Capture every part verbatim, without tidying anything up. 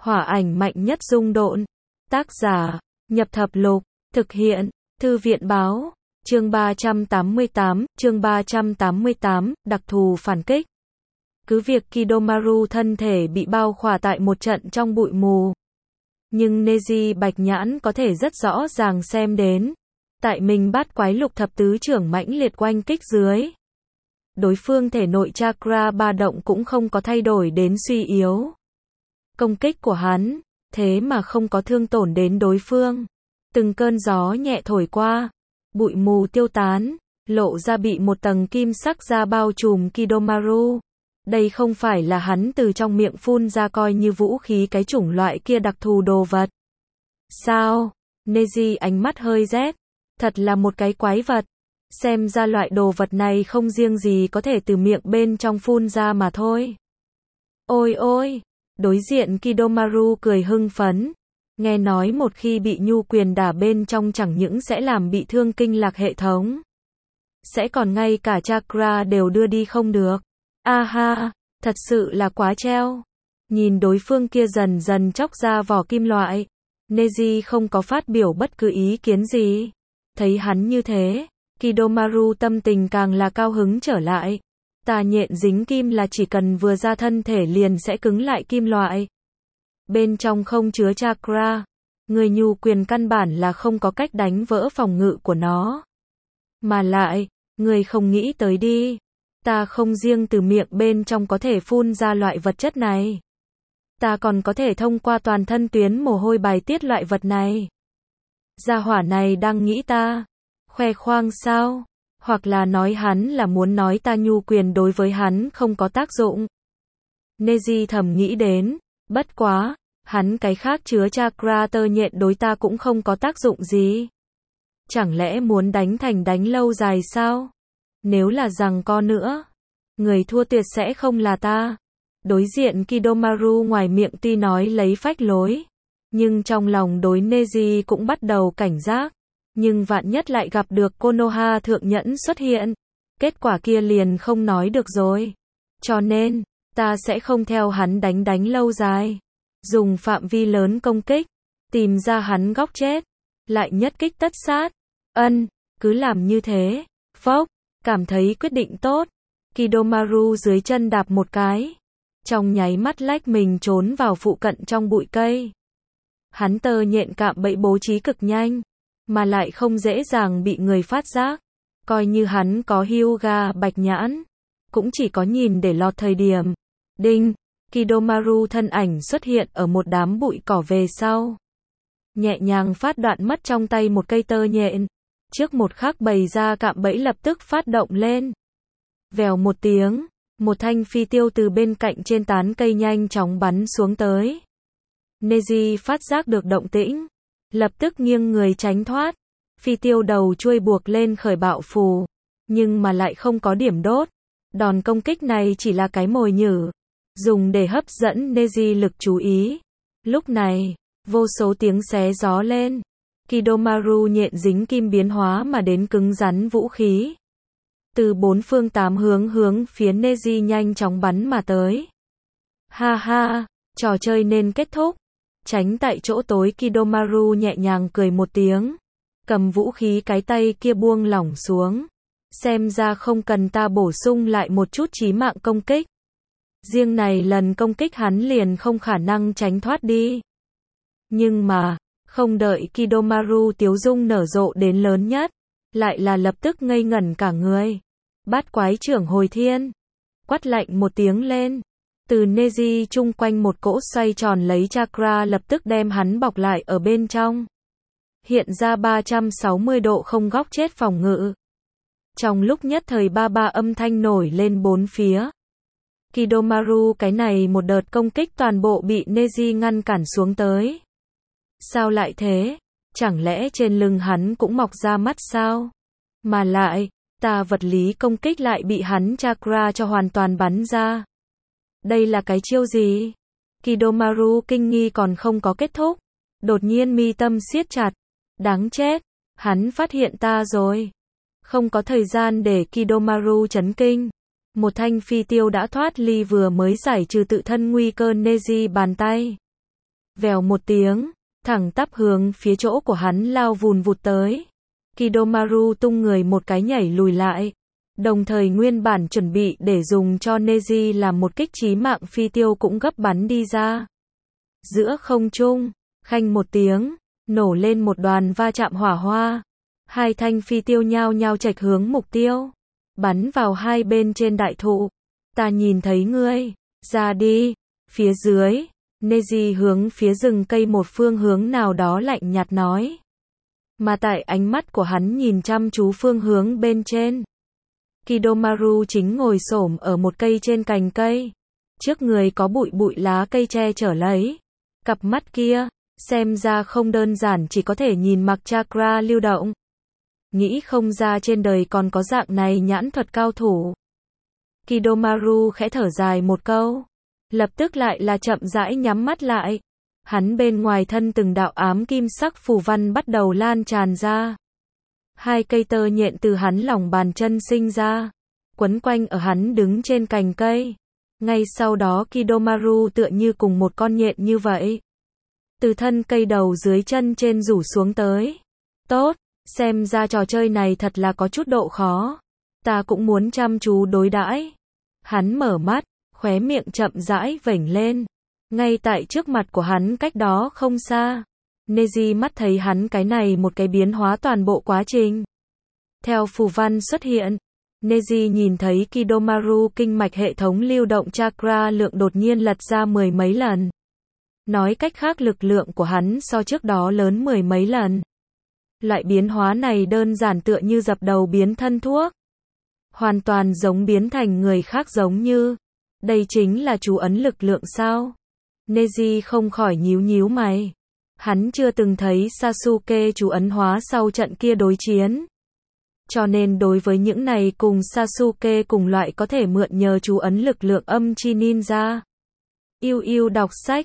Hỏa ảnh mạnh nhất dung độn. Tác giả, Nhập Thập Lục. Thực hiện, Thư viện báo. Chương ba trăm tám mươi tám, chương ba trăm tám mươi tám, đặc thù phản kích. Cứ việc Kidomaru thân thể bị bao khỏa tại một trận trong bụi mù. Nhưng Neji Bạch Nhãn có thể rất rõ ràng xem đến. Tại mình bát quái lục thập tứ trưởng mãnh liệt oanh kích dưới. Đối phương thể nội chakra ba động cũng không có thay đổi đến suy yếu. Công kích của hắn, thế mà không có thương tổn đến đối phương. Từng cơn gió nhẹ thổi qua, bụi mù tiêu tán, lộ ra bị một tầng kim sắc da bao trùm Kidomaru. Đây không phải là hắn từ trong miệng phun ra coi như vũ khí cái chủng loại kia đặc thù đồ vật. Sao? Neji ánh mắt hơi rét. Thật là một cái quái vật. Xem ra loại đồ vật này không riêng gì có thể từ miệng bên trong phun ra mà thôi. Ôi ôi! Đối diện Kidomaru cười hưng phấn. Nghe nói một khi bị nhu quyền đả bên trong chẳng những sẽ làm bị thương kinh lạc hệ thống. Sẽ còn ngay cả chakra đều đưa đi không được. A ha, thật sự là quá treo. Nhìn đối phương kia dần dần chóc ra vỏ kim loại. Neji không có phát biểu bất cứ ý kiến gì. Thấy hắn như thế, Kidomaru tâm tình càng là cao hứng trở lại. Tà nhện dính kim là chỉ cần vừa ra thân thể liền sẽ cứng lại kim loại. Bên trong không chứa chakra. Người nhu quyền căn bản là không có cách đánh vỡ phòng ngự của nó. Mà lại, người không nghĩ tới đi. Ta không riêng từ miệng bên trong có thể phun ra loại vật chất này. Ta còn có thể thông qua toàn thân tuyến mồ hôi bài tiết loại vật này. Gia hỏa này đang nghĩ ta khoe khoang sao? Hoặc là nói hắn là muốn nói ta nhu quyền đối với hắn không có tác dụng. Neji thầm nghĩ đến, bất quá, hắn cái khác chứa chakra tơ nhện đối ta cũng không có tác dụng gì. Chẳng lẽ muốn đánh thành đánh lâu dài sao? Nếu là rằng co nữa, người thua tuyệt sẽ không là ta. Đối diện Kidomaru ngoài miệng tuy nói lấy phách lối, nhưng trong lòng đối Neji cũng bắt đầu cảnh giác. Nhưng vạn nhất lại gặp được Konoha thượng nhẫn xuất hiện. Kết quả kia liền không nói được rồi. Cho nên, ta sẽ không theo hắn đánh đánh lâu dài. Dùng phạm vi lớn công kích. Tìm ra hắn góc chết. Lại nhất kích tất sát. Ân, cứ làm như thế. Phốc, cảm thấy quyết định tốt. Kidomaru dưới chân đạp một cái. Trong nháy mắt lách mình trốn vào phụ cận trong bụi cây. Hắn tơ nhện cạm bẫy bố trí cực nhanh. Mà lại không dễ dàng bị người phát giác. Coi như hắn có Hyuga Bạch Nhãn. Cũng chỉ có nhìn để lọt thời điểm. Đinh, Kidomaru thân ảnh xuất hiện ở một đám bụi cỏ về sau. Nhẹ nhàng phát đoạn mất trong tay một cây tơ nhện. Trước một khắc bày ra cạm bẫy lập tức phát động lên. Vèo một tiếng, một thanh phi tiêu từ bên cạnh trên tán cây nhanh chóng bắn xuống tới. Neji phát giác được động tĩnh. Lập tức nghiêng người tránh thoát. Phi tiêu đầu chuôi buộc lên khởi bạo phù. Nhưng mà lại không có điểm đốt. Đòn công kích này chỉ là cái mồi nhử. Dùng để hấp dẫn Neji lực chú ý. Lúc này, vô số tiếng xé gió lên. Kidomaru nhện dính kim biến hóa mà đến cứng rắn vũ khí. Từ bốn phương tám hướng hướng phía Neji nhanh chóng bắn mà tới. Ha ha, trò chơi nên kết thúc. Tránh tại chỗ tối Kidomaru nhẹ nhàng cười một tiếng. Cầm vũ khí cái tay kia buông lỏng xuống. Xem ra không cần ta bổ sung lại một chút chí mạng công kích. Riêng này lần công kích hắn liền không khả năng tránh thoát đi. Nhưng mà, không đợi Kidomaru tiếu dung nở rộ đến lớn nhất. Lại là lập tức ngây ngẩn cả người. Bát quái trưởng hồi thiên. Quát lạnh một tiếng lên. Từ Neji chung quanh một cỗ xoay tròn lấy chakra lập tức đem hắn bọc lại ở bên trong. Hiện ra ba trăm sáu mươi độ không góc chết phòng ngự. Trong lúc nhất thời ba ba âm thanh nổi lên bốn phía. Kidomaru cái này một đợt công kích toàn bộ bị Neji ngăn cản xuống tới. Sao lại thế? Chẳng lẽ trên lưng hắn cũng mọc ra mắt sao? Mà lại, ta vật lý công kích lại bị hắn chakra cho hoàn toàn bắn ra. Đây là cái chiêu gì? Kidomaru kinh nghi còn không có kết thúc. Đột nhiên mi tâm siết chặt. Đáng chết. Hắn phát hiện ta rồi. Không có thời gian để Kidomaru chấn kinh. Một thanh phi tiêu đã thoát ly vừa mới giải trừ tự thân nguy cơ Neji bàn tay. vèo một tiếng, thẳng tắp hướng phía chỗ của hắn lao vùn vụt tới. Kidomaru tung người một cái nhảy lùi lại, đồng thời nguyên bản chuẩn bị để dùng cho Neji làm một kích chí mạng phi tiêu cũng gấp bắn đi ra. Giữa không trung, khanh một tiếng, nổ lên một đoàn va chạm hỏa hoa. Hai thanh phi tiêu nhao nhao chệch hướng mục tiêu, bắn vào hai bên trên đại thụ. Ta nhìn thấy ngươi, ra đi. Phía dưới, Neji hướng phía rừng cây một phương hướng nào đó lạnh nhạt nói. Mà tại ánh mắt của hắn nhìn chăm chú phương hướng bên trên, Kidomaru chính ngồi xổm ở một cây trên cành cây. Trước người có bụi bụi lá cây che chở lấy. Cặp mắt kia, xem ra không đơn giản chỉ có thể nhìn mặc chakra lưu động. Nghĩ không ra trên đời còn có dạng này nhãn thuật cao thủ. Kidomaru khẽ thở dài một câu, lập tức lại là chậm rãi nhắm mắt lại. Hắn bên ngoài thân từng đạo ám kim sắc phù văn bắt đầu lan tràn ra. Hai cây tơ nhện từ hắn lòng bàn chân sinh ra, quấn quanh ở hắn đứng trên cành cây. Ngay sau đó Kidomaru tựa như cùng một con nhện như vậy, từ thân cây đầu dưới chân trên rủ xuống tới. Tốt, xem ra trò chơi này thật là có chút độ khó. Ta cũng muốn chăm chú đối đãi. Hắn mở mắt, khóe miệng chậm rãi vểnh lên. Ngay tại trước mặt của hắn cách đó không xa, Neji mắt thấy hắn cái này một cái biến hóa toàn bộ quá trình. Theo phù văn xuất hiện, Neji nhìn thấy Kidomaru kinh mạch hệ thống lưu động chakra lượng đột nhiên lật ra mười mấy lần. Nói cách khác lực lượng của hắn so trước đó lớn mười mấy lần. Loại biến hóa này đơn giản tựa như dập đầu biến thân thuốc. Hoàn toàn giống biến thành người khác giống như. Đây chính là chú ấn lực lượng sao? Neji không khỏi nhíu nhíu mày. Hắn chưa từng thấy Sasuke chú ấn hóa sau trận kia đối chiến. Cho nên đối với những này cùng Sasuke cùng loại có thể mượn nhờ chú ấn lực lượng âm chi ninja. Yêu yêu đọc sách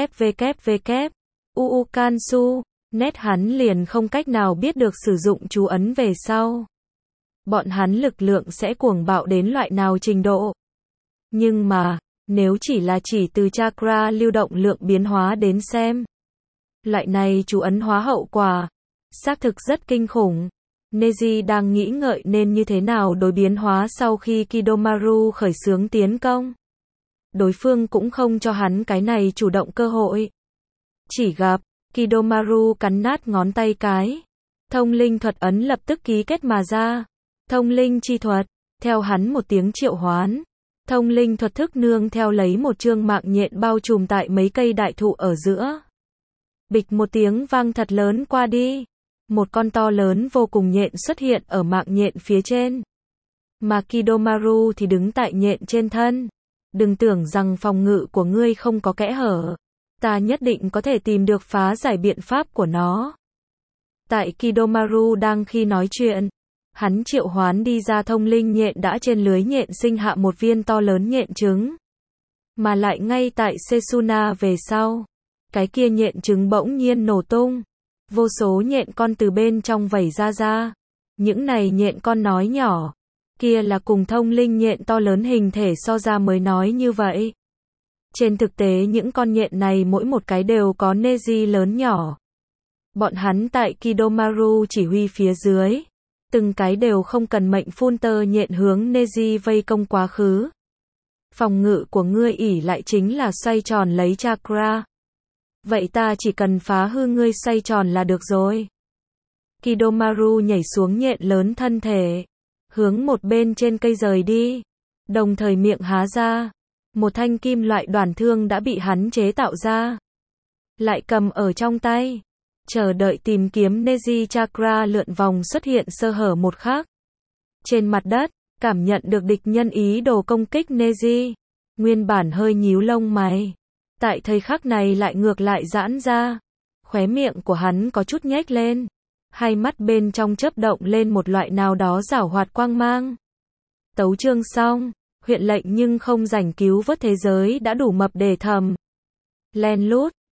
www. Uukansu, nét hắn liền không cách nào biết được sử dụng chú ấn về sau. Bọn hắn lực lượng sẽ cuồng bạo đến loại nào trình độ. Nhưng mà, nếu chỉ là chỉ từ chakra lưu động lượng biến hóa đến xem, loại này chú ấn hóa hậu quả, xác thực rất kinh khủng. Neji đang nghĩ ngợi nên như thế nào đối biến hóa sau khi Kidomaru khởi xướng tiến công. Đối phương cũng không cho hắn cái này chủ động cơ hội. Chỉ gặp, Kidomaru cắn nát ngón tay cái. Thông linh thuật ấn lập tức ký kết mà ra. Thông linh chi thuật, theo hắn một tiếng triệu hoán. Thông linh thuật thức nương theo lấy một chương mạng nhện bao trùm tại mấy cây đại thụ ở giữa. Bịch một tiếng vang thật lớn qua đi. Một con to lớn vô cùng nhện xuất hiện ở mạng nhện phía trên. Mà Kidomaru thì đứng tại nhện trên thân. Đừng tưởng rằng phòng ngự của ngươi không có kẽ hở. Ta nhất định có thể tìm được phá giải biện pháp của nó. Tại Kidomaru đang khi nói chuyện, hắn triệu hoán đi ra thông linh nhện đã trên lưới nhện sinh hạ một viên to lớn nhện trứng. Mà lại ngay tại Setsuna về sau, cái kia nhện trứng bỗng nhiên nổ tung. Vô số nhện con từ bên trong vẩy ra ra. Những này nhện con nói nhỏ, kia là cùng thông linh nhện to lớn hình thể so ra mới nói như vậy. Trên thực tế những con nhện này mỗi một cái đều có Neji lớn nhỏ. Bọn hắn tại Kidomaru chỉ huy phía dưới, từng cái đều không cần mệnh phun tơ nhện hướng Neji vây công quá khứ. Phòng ngự của ngươi ỷ lại chính là xoay tròn lấy chakra. Vậy ta chỉ cần phá hư ngươi xoay tròn là được rồi. Kidomaru nhảy xuống nhện lớn thân thể, hướng một bên trên cây rời đi, đồng thời miệng há ra. Một thanh kim loại đoàn thương đã bị hắn chế tạo ra, lại cầm ở trong tay, chờ đợi tìm kiếm Neji chakra lượn vòng xuất hiện sơ hở một khắc. Trên mặt đất, cảm nhận được địch nhân ý đồ công kích Neji, nguyên bản hơi nhíu lông mày, tại thời khắc này lại ngược lại giãn ra, khóe miệng của hắn có chút nhếch lên, hai mắt bên trong chớp động lên một loại nào đó giảo hoạt quang mang. Tấu chương xong. Huyện lệnh nhưng không rảnh cứu vớt thế giới đã đủ mập để thầm. Len lút,